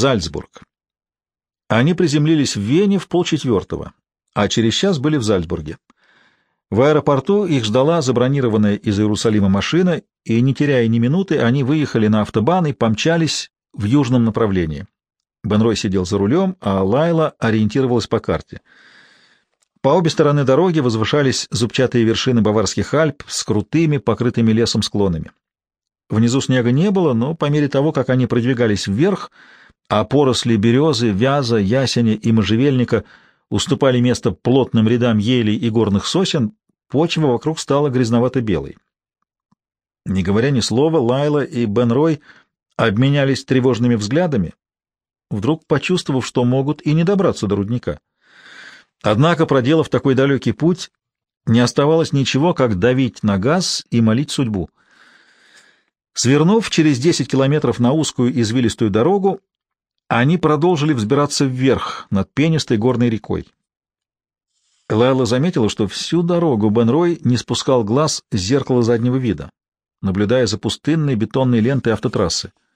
Зальцбург. Они приземлились в Вене в 3:30, а через час были в Зальцбурге. В аэропорту их ждала забронированная из Иерусалима машина, и, не теряя ни минуты, они выехали на автобан и помчались в южном направлении. Бен-Рой сидел за рулем, а Лайла ориентировалась по карте. По обе стороны дороги возвышались зубчатые вершины Баварских Альп с крутыми, покрытыми лесом склонами. Внизу снега не было, но по мере того, как они продвигались вверх, а поросли березы, вяза, ясеня и можжевельника уступали место плотным рядам елей и горных сосен, почва вокруг стала грязновато-белой. Не говоря ни слова, Лайла и Бен-Рой обменялись тревожными взглядами, вдруг почувствовав, что могут и не добраться до рудника. Однако, проделав такой далекий путь, не оставалось ничего, как давить на газ и молить судьбу. Свернув через 10 километров на узкую извилистую дорогу, они продолжили взбираться вверх над пенистой горной рекой. Лайла заметила, что всю дорогу Бен-Рой не спускал глаз с зеркала заднего вида, наблюдая за пустынной бетонной лентой автотрассы.